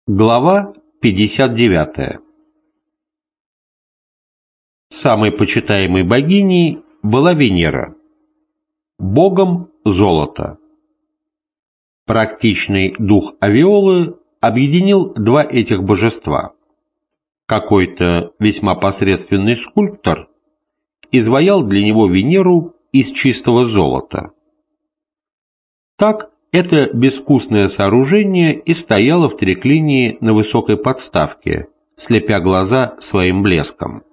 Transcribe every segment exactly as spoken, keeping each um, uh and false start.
Глава пятьдесят девятая. Самой почитаемой богиней была Венера, богом золота. Практичный дух Авиолы объединил два этих божества. Какой-то весьма посредственный скульптор изваял для него Венеру из чистого золота. Так это безвкусное сооружение и стояло в треклинии на высокой подставке, слепя глаза своим блеском.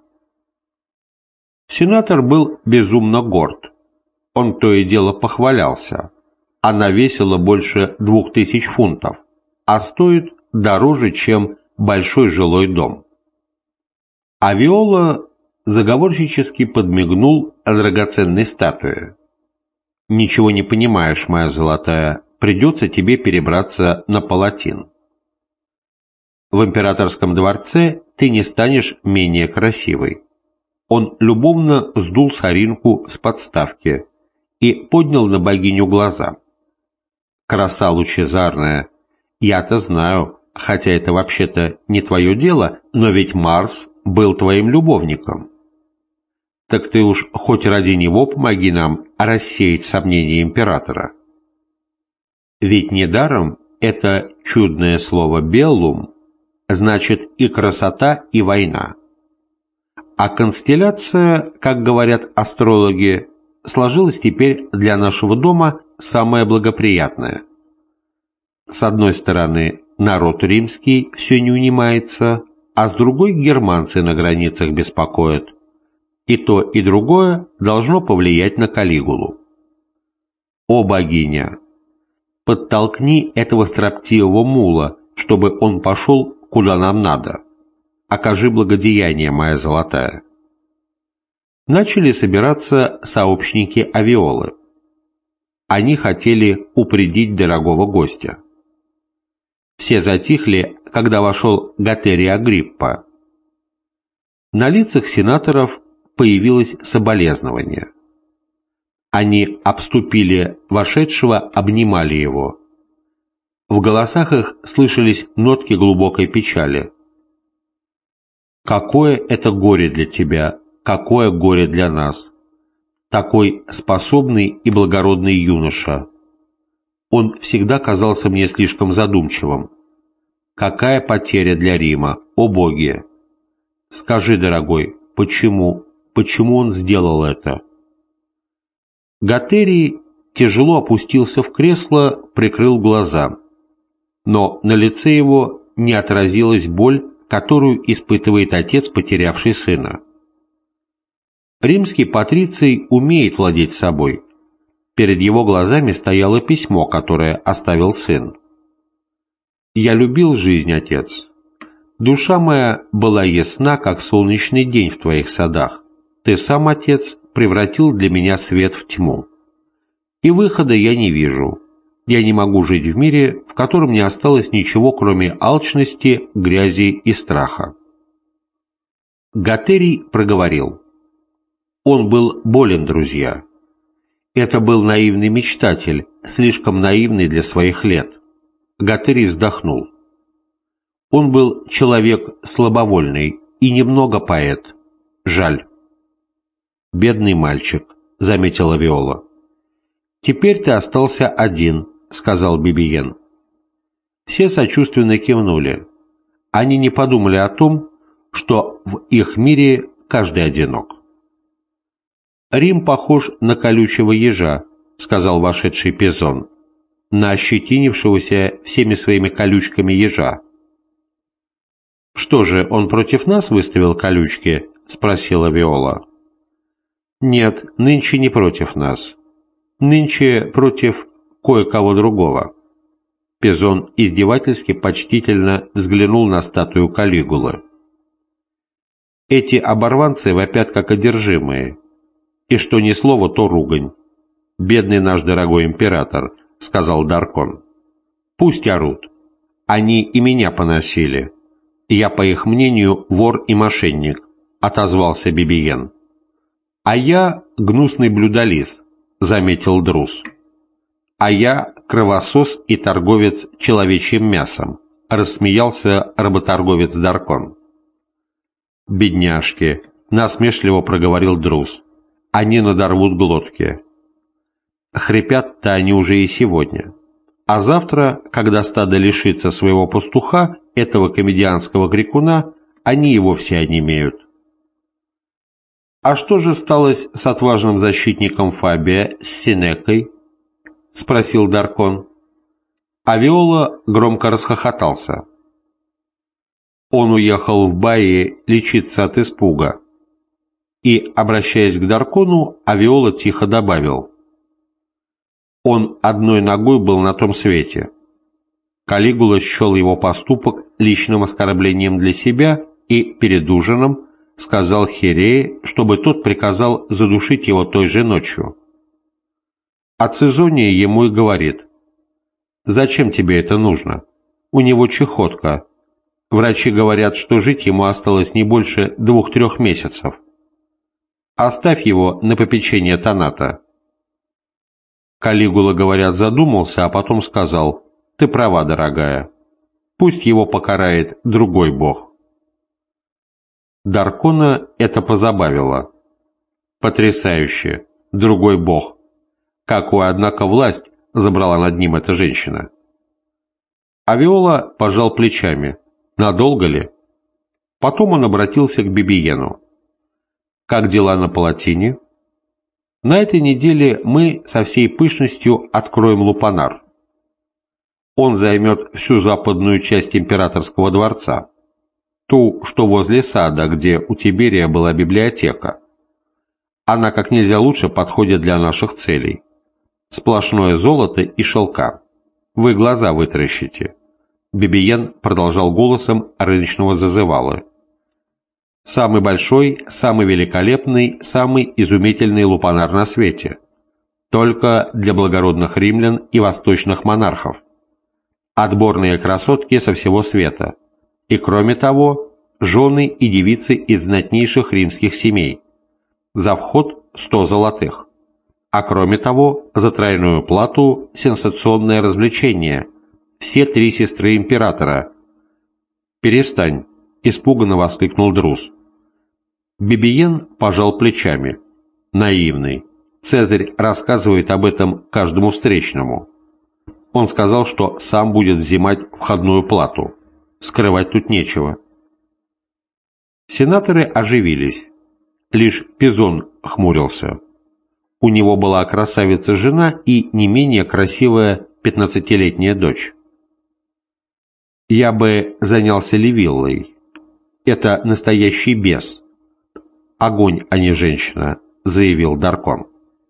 Сенатор был безумно горд. Он то и дело похвалялся. Она весила больше двух тысяч фунтов, а стоит дороже, чем большой жилой дом. А Виола заговорщически подмигнул драгоценной статуе. «Ничего не понимаешь, моя золотая, придется тебе перебраться на Палатин. В императорском дворце ты не станешь менее красивой». Он любовно сдул соринку с подставки и поднял на богиню глаза. «Краса лучезарная, я-то знаю, хотя это вообще-то не твое дело, но ведь Марс был твоим любовником. Так ты уж хоть ради него помоги нам рассеять сомнения императора». Ведь недаром это чудное слово «беллум» значит и красота, и война. А констелляция, как говорят астрологи, сложилась теперь для нашего дома самая благоприятная. С одной стороны, народ римский все не унимается, а с другой германцы на границах беспокоят. И то, и другое должно повлиять на Калигулу. О богиня! Подтолкни этого строптивого мула, чтобы он пошел, куда нам надо. Окажи благодеяние, моя золотая. Начали собираться сообщники Авиолы. Они хотели упредить дорогого гостя. Все затихли, когда вошел Гатерий Агриппа. На лицах сенаторов появилось соболезнование. Они обступили вошедшего, обнимали его. В голосах их слышались нотки глубокой печали. «Какое это горе для тебя, какое горе для нас! Такой способный и благородный юноша! Он всегда казался мне слишком задумчивым. Какая потеря для Рима, о боги! Скажи, дорогой, почему, почему он сделал это?» Гатерий тяжело опустился в кресло, прикрыл глаза. Но на лице его не отразилась боль, которую испытывает отец, потерявший сына. Римский патриций умеет владеть собой. Перед его глазами стояло письмо, которое оставил сын. «Я любил жизнь, отец. Душа моя была ясна, как солнечный день в твоих садах. Ты сам, отец, превратил для меня свет в тьму. И выхода я не вижу. Я не могу жить в мире, в котором не осталось ничего, кроме алчности, грязи и страха». Гатерий проговорил. Он был болен, друзья. Это был наивный мечтатель, слишком наивный для своих лет. Гатерий вздохнул. Он был человек слабовольный и немного поэт. Жаль. «Бедный мальчик», — заметила Виола. «Теперь ты остался один», — сказал Бибиен. Все сочувственно кивнули. Они не подумали о том, что в их мире каждый одинок. «Рим похож на колючего ежа», — сказал вошедший Пизон, на ощетинившегося всеми своими колючками ежа. «Что же, он против нас выставил колючки?» — спросила Виола. «Нет, нынче не против нас. Нынче против кое-кого другого». Пизон издевательски почтительно взглянул на статую Калигулы. «Эти оборванцы вопят как одержимые, и что ни слово, то ругань. Бедный наш дорогой император», — сказал Даркон. «Пусть орут. Они и меня поносили. Я, по их мнению, вор и мошенник», — отозвался Бибиен. «А я гнусный блюдолиз», — заметил Друз. «А я кровосос и торговец человечьим мясом», рассмеялся работорговец Даркон. «Бедняжки», — насмешливо проговорил Друз, — «они надорвут глотки». Хрипят-то они уже и сегодня. А завтра, когда стадо лишится своего пастуха, этого комедианского крикуна, они и вовсе онемеют. «А что же сталось с отважным защитником Фабия, с Сенекой?» — спросил Даркон. А Виола громко расхохотался. Он уехал в Баи лечиться от испуга. И, обращаясь к Даркону, Авиола тихо добавил: он одной ногой был на том свете. Калигула счел его поступок личным оскорблением для себя и перед ужином сказал Херее, чтобы тот приказал задушить его той же ночью. А Цезония ему и говорит: «Зачем тебе это нужно? У него чехотка. Врачи говорят, что жить ему осталось не больше двух-трех месяцев. Оставь его на попечение Таната». Калигула, говорят, задумался, а потом сказал: «Ты права, дорогая. Пусть его покарает другой бог». Даркона это позабавило. Потрясающе! Другой бог! Какую, однако, власть забрала над ним эта женщина? А Виола пожал плечами. Надолго ли? Потом он обратился к Бибиену. «Как дела на Палатине?» «На этой неделе мы со всей пышностью откроем Лупанар. Он займет всю западную часть императорского дворца, ту, что возле сада, где у Тиберия была библиотека. Она как нельзя лучше подходит для наших целей. Сплошное золото и шелка. Вы глаза вытаращите». Бибиен продолжал голосом рыночного зазывалы. «Самый большой, самый великолепный, самый изумительный лупанар на свете. Только для благородных римлян и восточных монархов. Отборные красотки со всего света. И кроме того, жены и девицы из знатнейших римских семей. За вход сто золотых. А кроме того, за тройную плату сенсационное развлечение. Все три сестры императора». «Перестань», — испуганно воскликнул Друз. Бибиен пожал плечами. Наивный. Цезарь рассказывает об этом каждому встречному. Он сказал, что сам будет взимать входную плату. Скрывать тут нечего. Сенаторы оживились. Лишь Пизон хмурился. У него была красавица-жена и не менее красивая пятнадцатилетняя дочь. «Я бы занялся Ливиллой. Это настоящий бес. Огонь, а не женщина», — заявил Даркон.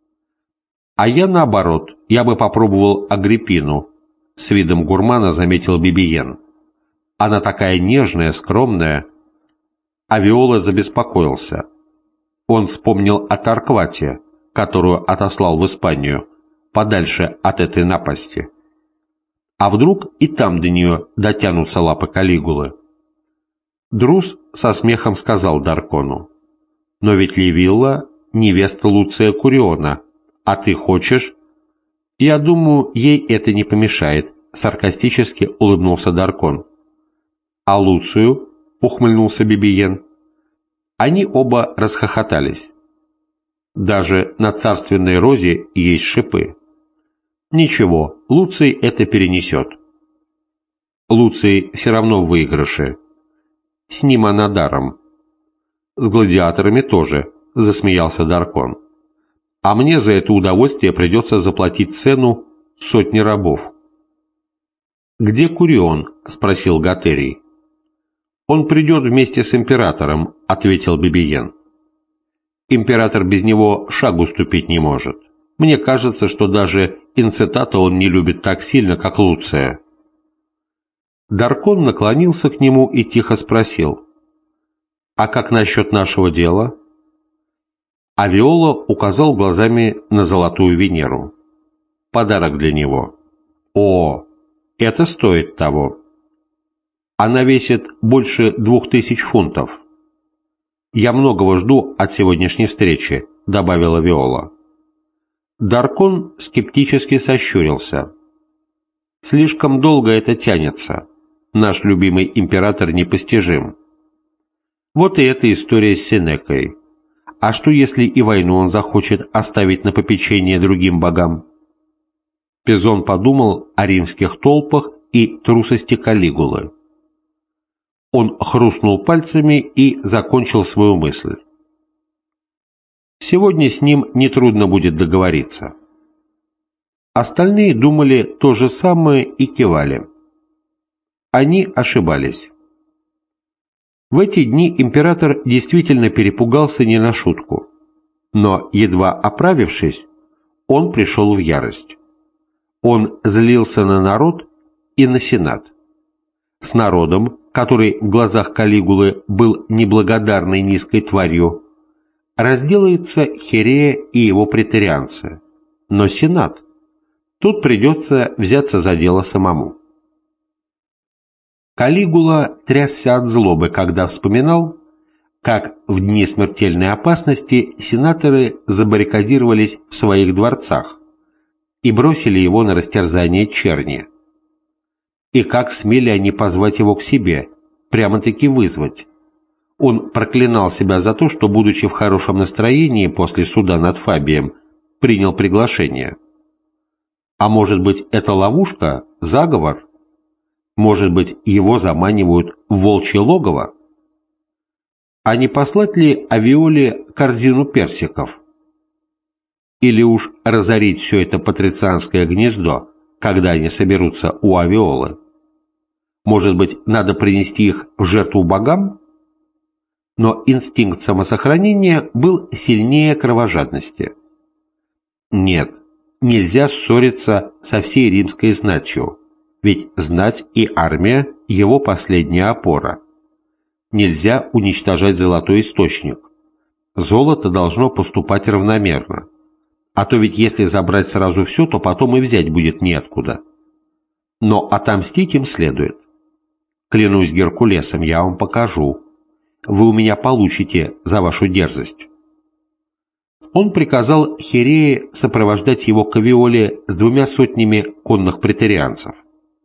«А я, наоборот, я бы попробовал Агриппину», — с видом гурмана заметил Бибиен. «Она такая нежная, скромная». А Виола забеспокоился. Он вспомнил о Тарквате, которую отослал в Испанию, подальше от этой напасти. А вдруг и там до нее дотянутся лапы Калигулы? Друз со смехом сказал Даркону: «Но ведь Ливилла — невеста Луция Куриона, а ты хочешь?» «Я думаю, ей это не помешает», — саркастически улыбнулся Даркон. «А Луцию?» — ухмыльнулся Бибиен. Они оба расхохотались. «Даже на царственной розе есть шипы». «Ничего, Луций это перенесет». «Луций все равно в выигрыше. С ним она даром». «С гладиаторами тоже», — засмеялся Даркон. «А мне за это удовольствие придется заплатить цену сотни рабов». «Где Курион?» — спросил Гатерий. «Он придет вместе с императором», — ответил Бибиен. «Император без него шагу ступить не может. Мне кажется, что даже Инцитата он не любит так сильно, как Луция». Даркон наклонился к нему и тихо спросил: «А как насчет нашего дела?» А Виола указал глазами на золотую Венеру. «Подарок для него». «О, это стоит того. Она весит больше двух тысяч фунтов. Я многого жду от сегодняшней встречи», — добавила Виола. Даркон скептически сощурился. «Слишком долго это тянется. Наш любимый император непостижим. Вот и эта история с Сенекой. А что, если и войну он захочет оставить на попечение другим богам? Пизон подумал о римских толпах и трусости Калигулы. Он хрустнул пальцами и закончил свою мысль. Сегодня с ним нетрудно будет договориться. Остальные думали то же самое и кивали. Они ошибались. В эти дни император действительно перепугался не на шутку, но, едва оправившись, он пришел в ярость. Он злился на народ и на сенат. С народом, который в глазах Калигулы был неблагодарной низкой тварью, разделается Херея и его преторианцы, но сенат, тут придется взяться за дело самому. Калигула трясся от злобы, когда вспоминал, как в дни смертельной опасности сенаторы забаррикадировались в своих дворцах и бросили его на растерзание черни. И как смели они позвать его к себе, прямо-таки вызвать. Он проклинал себя за то, что, будучи в хорошем настроении после суда над Фабием, принял приглашение. А может быть, это ловушка, заговор? Может быть, его заманивают в волчье логово? А не послать ли Авиоле корзину персиков? Или уж разорить все это патрицианское гнездо, когда они соберутся у Авиолы? Может быть, надо принести их в жертву богам? Но инстинкт самосохранения был сильнее кровожадности. Нет, нельзя ссориться со всей римской знатью, ведь знать и армия – его последняя опора. Нельзя уничтожать золотой источник. Золото должно поступать равномерно. А то ведь если забрать сразу все, то потом и взять будет неоткуда. Но отомстить им следует. Клянусь Геркулесом, я вам покажу. Вы у меня получите за вашу дерзость. Он приказал Херее сопровождать его к Авиоле с двумя сотнями конных преторианцев.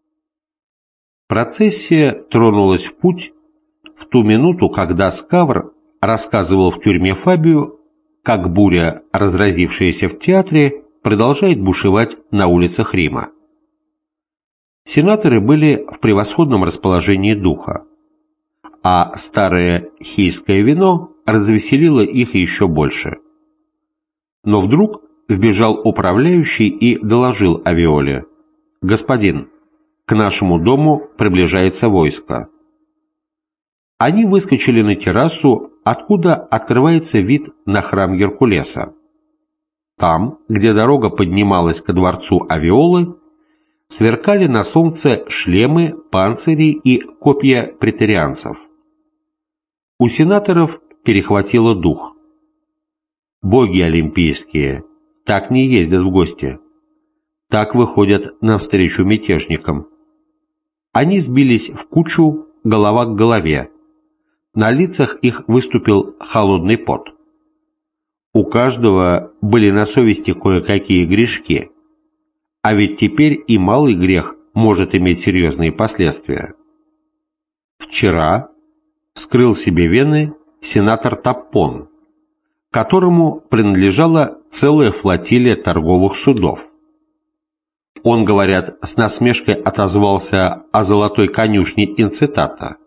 Процессия тронулась в путь в ту минуту, когда Скавр рассказывал в тюрьме Фабию, как буря, разразившаяся в театре, продолжает бушевать на улицах Рима. Сенаторы были в превосходном расположении духа, а старое хийское вино развеселило их еще больше. Но вдруг вбежал управляющий и доложил Авиоле: «Господин, к нашему дому приближается войско». Они выскочили на террасу, откуда открывается вид на храм Геркулеса. Там, где дорога поднималась ко дворцу Авиолы, сверкали на солнце шлемы, панцири и копья преторианцев. У сенаторов перехватило дух. Боги олимпийские так не ездят в гости, так выходят навстречу мятежникам. Они сбились в кучу, голова к голове. На лицах их выступил холодный пот. У каждого были на совести кое-какие грешки, а ведь теперь и малый грех может иметь серьезные последствия. Вчера вскрыл себе вены сенатор Таппон, которому принадлежала целая флотилия торговых судов. Он, говорят, с насмешкой отозвался о золотой конюшне Инцитата.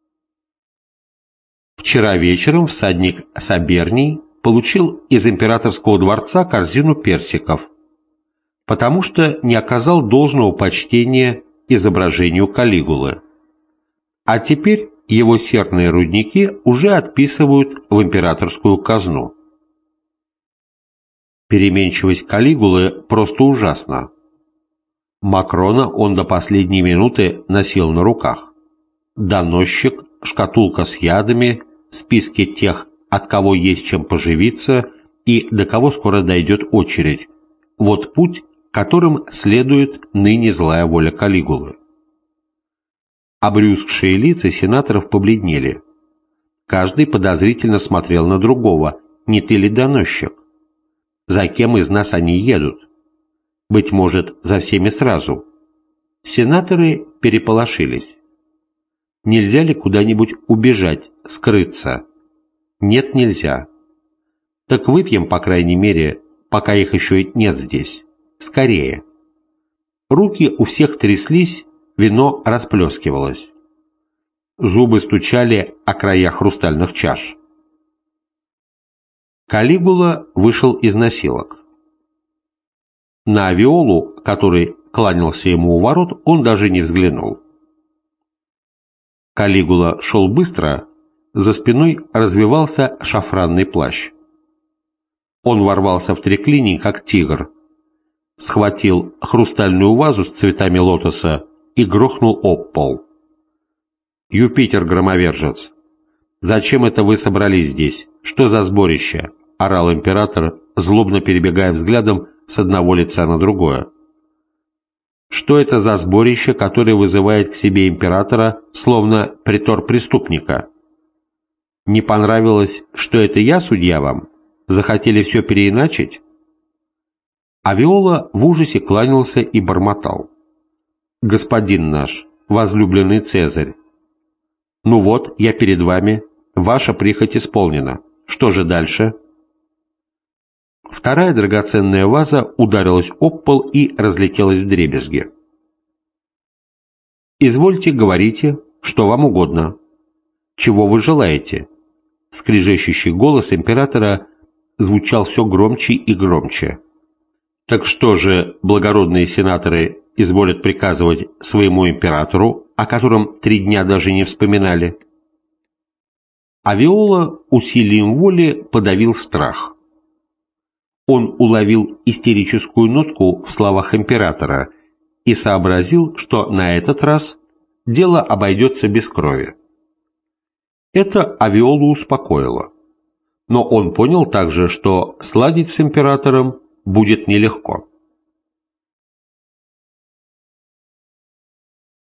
Вчера вечером всадник Саберний получил из императорского дворца корзину персиков, потому что не оказал должного почтения изображению Калигулы. А теперь его серные рудники уже отписывают в императорскую казну. Переменчивость Калигулы просто ужасна. Макрона он до последней минуты носил на руках. Доносчик, шкатулка с ядами, списки тех, от кого есть чем поживиться и до кого скоро дойдет очередь. Вот путь, которым следует ныне злая воля Калигулы. Обрюзгшие лица сенаторов побледнели. Каждый подозрительно смотрел на другого, не ты ли доносчик? За кем из нас они едут? Быть может, за всеми сразу. Сенаторы переполошились. Нельзя ли куда-нибудь убежать, скрыться? Нет, нельзя. Так выпьем, по крайней мере, пока их еще нет здесь. Скорее. Руки у всех тряслись, вино расплескивалось. Зубы стучали о края хрустальных чаш. Калигула вышел из носилок. На Виолу, который кланялся ему у ворот, он даже не взглянул. Калигула шел быстро, за спиной развивался шафранный плащ. Он ворвался в треклиний, как тигр, схватил хрустальную вазу с цветами лотоса и грохнул об пол. «Юпитер-громовержец! Зачем это вы собрались здесь? Что за сборище?» — орал император, злобно перебегая взглядом с одного лица на другое. «Что это за сборище, которое вызывает к себе императора, словно притор преступника? Не понравилось, что это я судья вам? Захотели все переиначить?» А Виола в ужасе кланялся и бормотал. «Господин наш, возлюбленный Цезарь, ну вот, я перед вами, ваша прихоть исполнена. Что же дальше?» Вторая драгоценная ваза ударилась об пол и разлетелась вдребезги. «Извольте, говорите, что вам угодно. Чего вы желаете?» Скрежещущий голос императора звучал все громче и громче. «Так что же благородные сенаторы изволят приказывать своему императору, о котором три дня даже не вспоминали?» А Виола усилием воли подавил страх. Он уловил истерическую нотку в словах императора и сообразил, что на этот раз дело обойдется без крови. Это Авиолу успокоило. Но он понял также, что сладить с императором будет нелегко.